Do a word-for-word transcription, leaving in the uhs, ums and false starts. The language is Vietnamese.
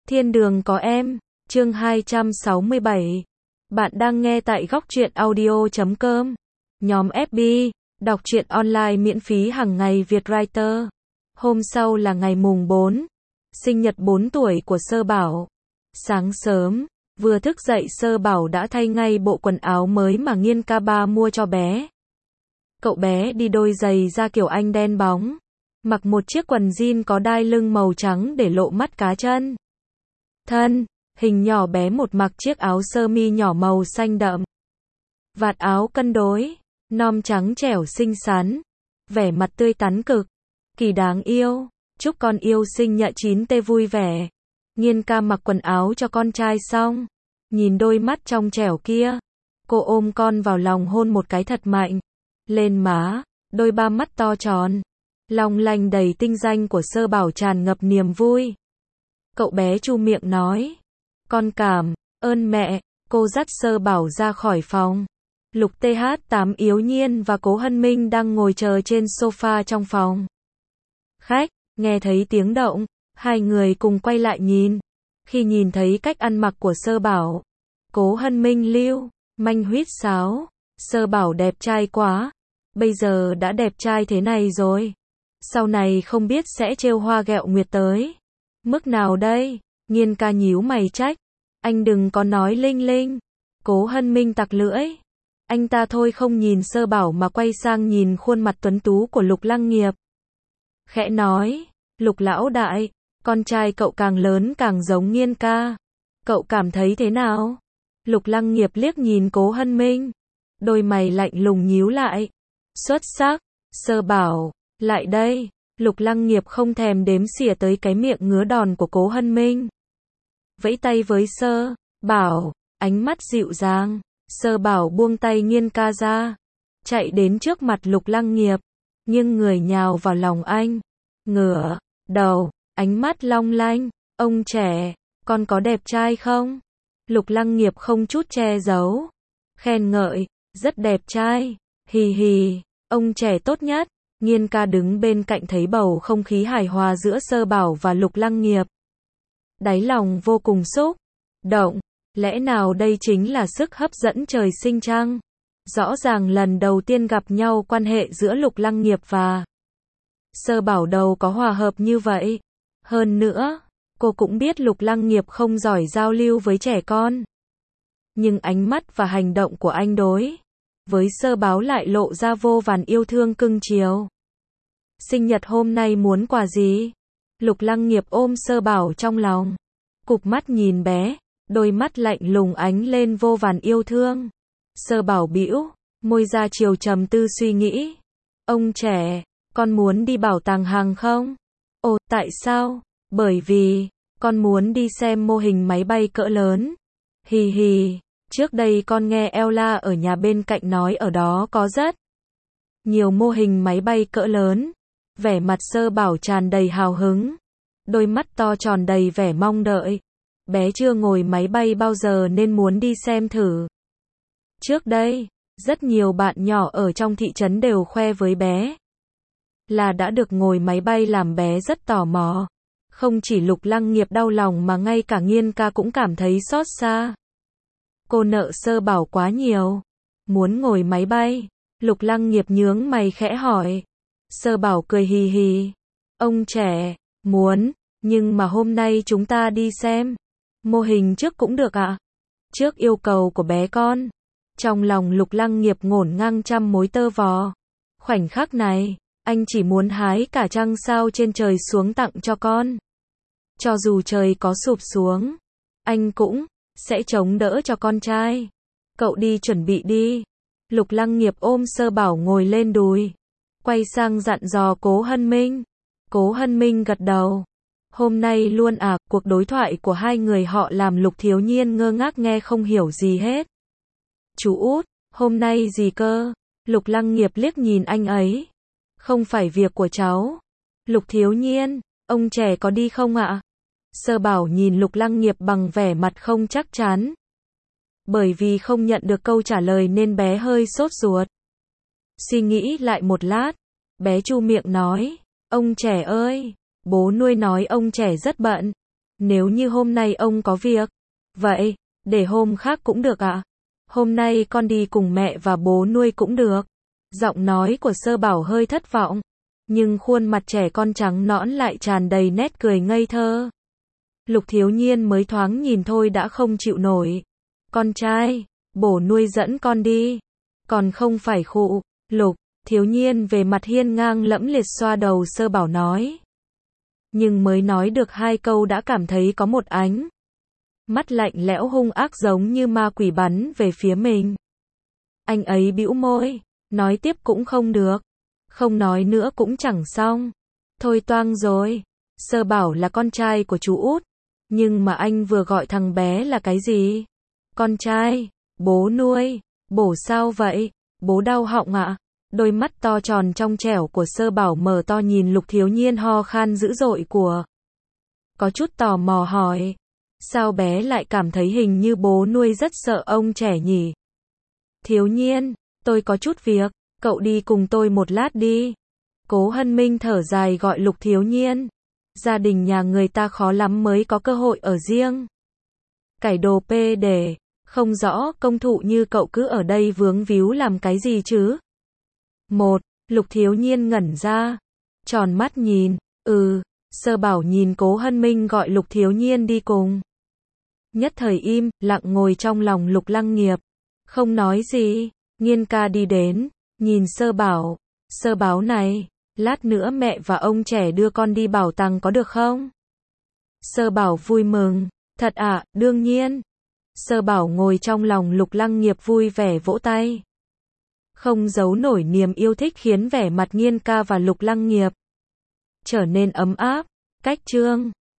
Thiên đường có em, chương hai trăm sáu mươi bảy. Bạn đang nghe tại góc truyện audio chấm com. Nhóm ép bê, đọc truyện online miễn phí hàng ngày Việt Writer. Hôm sau là ngày mùng bốn, sinh nhật bốn tuổi của Sơ Bảo. Sáng sớm, vừa thức dậy Sơ Bảo đã thay ngay bộ quần áo mới mà Nghiên ca ba mua cho bé. Cậu bé đi đôi giày da kiểu Anh đen bóng, mặc một chiếc quần jean có đai lưng màu trắng để lộ mắt cá chân. Thân hình nhỏ bé một mặc chiếc áo sơ mi nhỏ màu xanh đậm. Vạt áo cân đối, non trắng trẻo xinh xắn, vẻ mặt tươi tắn cực kỳ đáng yêu. Chúc con yêu sinh nhật chín tê vui vẻ. Nghiên ca mặc quần áo cho con trai xong, nhìn đôi mắt trong trẻo kia, cô ôm con vào lòng hôn một cái thật mạnh lên má. Đôi ba mắt to tròn, long lanh đầy tinh danh của Sơ Bảo tràn ngập niềm vui. Cậu bé chu miệng nói, con cảm ơn mẹ. Cô dắt Sơ Bảo ra khỏi phòng. Lục tê hát tám, Yếu Nhiên và Cố Hân Minh đang ngồi chờ trên sofa trong phòng khách. Nghe thấy tiếng động, hai người cùng quay lại nhìn. Khi nhìn thấy cách ăn mặc của Sơ Bảo, Cố Hân Minh lưu manh huýt sáo, Sơ Bảo đẹp trai quá, bây giờ đã đẹp trai thế này rồi, sau này không biết sẽ trêu hoa ghẹo nguyệt tới mức nào đây. Nghiên ca nhíu mày trách, anh đừng có nói linh linh. Cố Hân Minh tặc lưỡi, anh ta thôi không nhìn Sơ Bảo mà quay sang nhìn khuôn mặt tuấn tú của Lục Lăng Nghiệp. Khẽ nói, Lục lão đại, con trai cậu càng lớn càng giống Nghiên ca, cậu cảm thấy thế nào? Lục Lăng Nghiệp liếc nhìn Cố Hân Minh, đôi mày lạnh lùng nhíu lại. Xuất sắc. Sơ Bảo, lại đây. Lục Lăng Nghiệp không thèm đếm xỉa tới cái miệng ngứa đòn của Cố Hân Minh, vẫy tay với Sơ Bảo, ánh mắt dịu dàng. Sơ Bảo buông tay Nghiên ca ra, chạy đến trước mặt Lục Lăng Nghiệp, nhưng người nhào vào lòng anh, ngửa đầu, ánh mắt long lanh. Ông trẻ, con có đẹp trai không? Lục Lăng Nghiệp không chút che giấu, khen ngợi, rất đẹp trai, hì hì, ông trẻ tốt nhất. Nghiên ca đứng bên cạnh thấy bầu không khí hài hòa giữa Sơ Bảo và Lục Lăng Nghiệp, đáy lòng vô cùng xúc động. Lẽ nào đây chính là sức hấp dẫn trời sinh chăng? Rõ ràng lần đầu tiên gặp nhau quan hệ giữa Lục Lăng Nghiệp và Sơ Bảo đâu có hòa hợp như vậy. Hơn nữa, cô cũng biết Lục Lăng Nghiệp không giỏi giao lưu với trẻ con, nhưng ánh mắt và hành động của anh đối với Sơ Bảo lại lộ ra vô vàn yêu thương cưng chiều. Sinh nhật hôm nay muốn quà gì? Lục Lăng Nghiệp ôm Sơ Bảo trong lòng, cụp mắt nhìn bé, đôi mắt lạnh lùng ánh lên vô vàn yêu thương. Sơ Bảo bĩu môi ra chiều trầm tư suy nghĩ. Ông trẻ, con muốn đi bảo tàng hàng không? Ồ, tại sao? Bởi vì con muốn đi xem mô hình máy bay cỡ lớn. Hì hì, trước đây con nghe Ella ở nhà bên cạnh nói ở đó có rất nhiều mô hình máy bay cỡ lớn. Vẻ mặt Sơ Bảo tràn đầy hào hứng, đôi mắt to tròn đầy vẻ mong đợi. Bé chưa ngồi máy bay bao giờ nên muốn đi xem thử. Trước đây, rất nhiều bạn nhỏ ở trong thị trấn đều khoe với bé là đã được ngồi máy bay, làm bé rất tò mò. Không chỉ Lục Lăng Nghiệp đau lòng mà ngay cả Nghiên ca cũng cảm thấy xót xa. Cô nợ Sơ Bảo quá nhiều. Muốn ngồi máy bay? Lục Lăng Nghiệp nhướng mày khẽ hỏi. Sơ Bảo cười hì hì. Ông trẻ, muốn, nhưng mà hôm nay chúng ta đi xem mô hình trước cũng được ạ? Trước yêu cầu của bé con. Trong lòng Lục Lăng Nghiệp ngổn ngang trăm mối tơ vò. Khoảnh khắc này, anh chỉ muốn hái cả trăng sao trên trời xuống tặng cho con. Cho dù trời có sụp xuống, anh cũng sẽ chống đỡ cho con trai. Cậu đi chuẩn bị đi. Lục Lăng Nghiệp ôm Sơ Bảo ngồi lên đùi, quay sang dặn dò Cố Hân Minh. Cố Hân Minh gật đầu. Hôm nay luôn à? Cuộc đối thoại của hai người họ làm Lục Thiếu Nhiên ngơ ngác nghe không hiểu gì hết. Chú út, hôm nay gì cơ? Lục Lăng Nghiệp liếc nhìn anh ấy. Không phải việc của cháu. Lục Thiếu Nhiên, ông trẻ có đi không ạ? Sơ Bảo nhìn Lục Lăng Nghiệp bằng vẻ mặt không chắc chắn. Bởi vì không nhận được câu trả lời nên bé hơi sốt ruột. Suy nghĩ lại một lát, bé chu miệng nói, ông trẻ ơi, bố nuôi nói ông trẻ rất bận, Nếu như hôm nay ông có việc, vậy, để hôm khác cũng được ạ. Hôm nay con đi cùng mẹ và bố nuôi cũng được. Giọng nói của Sơ Bảo hơi thất vọng, nhưng khuôn mặt trẻ con trắng nõn lại tràn đầy nét cười ngây thơ. Lục Thiếu Nhiên mới thoáng nhìn thôi đã không chịu nổi. Con trai, bố nuôi dẫn con đi. Còn không phải khụ. Lục Thiếu Nhiên về mặt hiên ngang lẫm liệt xoa đầu Sơ Bảo nói. Nhưng mới nói được hai câu đã cảm thấy có một ánh mắt lạnh lẽo hung ác giống như ma quỷ bắn về phía mình. Anh ấy bĩu môi, nói tiếp cũng không được, không nói nữa cũng chẳng xong. Thôi toang rồi, Sơ Bảo là con trai của chú út, nhưng mà anh vừa gọi thằng bé là cái gì? Con trai, bố nuôi, bố sao vậy? Bố đau họng ạ? Đôi mắt to tròn trong trẻo của Sơ Bảo mở to nhìn Lục Thiếu Nhiên ho khan dữ dội của. Có chút tò mò hỏi. Sao bé lại cảm thấy hình như bố nuôi rất sợ ông trẻ nhỉ? Thiếu Nhiên, tôi có chút việc, cậu đi cùng tôi một lát đi. Cố Hân Minh thở dài gọi Lục Thiếu Nhiên. Gia đình nhà người ta khó lắm mới có cơ hội ở riêng. Cải đồ pê để, không rõ công thụ như cậu cứ ở đây vướng víu làm cái gì chứ? Một, Lục Thiếu Nhiên ngẩn ra, tròn mắt nhìn, ừ, Sơ Bảo nhìn Cố Hân Minh gọi Lục Thiếu Nhiên đi cùng. Nhất thời im, lặng ngồi trong lòng Lục Lăng Nghiệp, không nói gì. Nghiên ca đi đến, nhìn Sơ Bảo, Sơ Bảo này, lát nữa mẹ và ông trẻ đưa con đi bảo tàng có được không? Sơ Bảo vui mừng, thật ạ, à, đương nhiên. Sơ Bảo ngồi trong lòng Lục Lăng Nghiệp vui vẻ vỗ tay. Không giấu nổi niềm yêu thích khiến vẻ mặt Nghiên ca và Lục Lăng Nghiệp trở nên ấm áp. Cách chương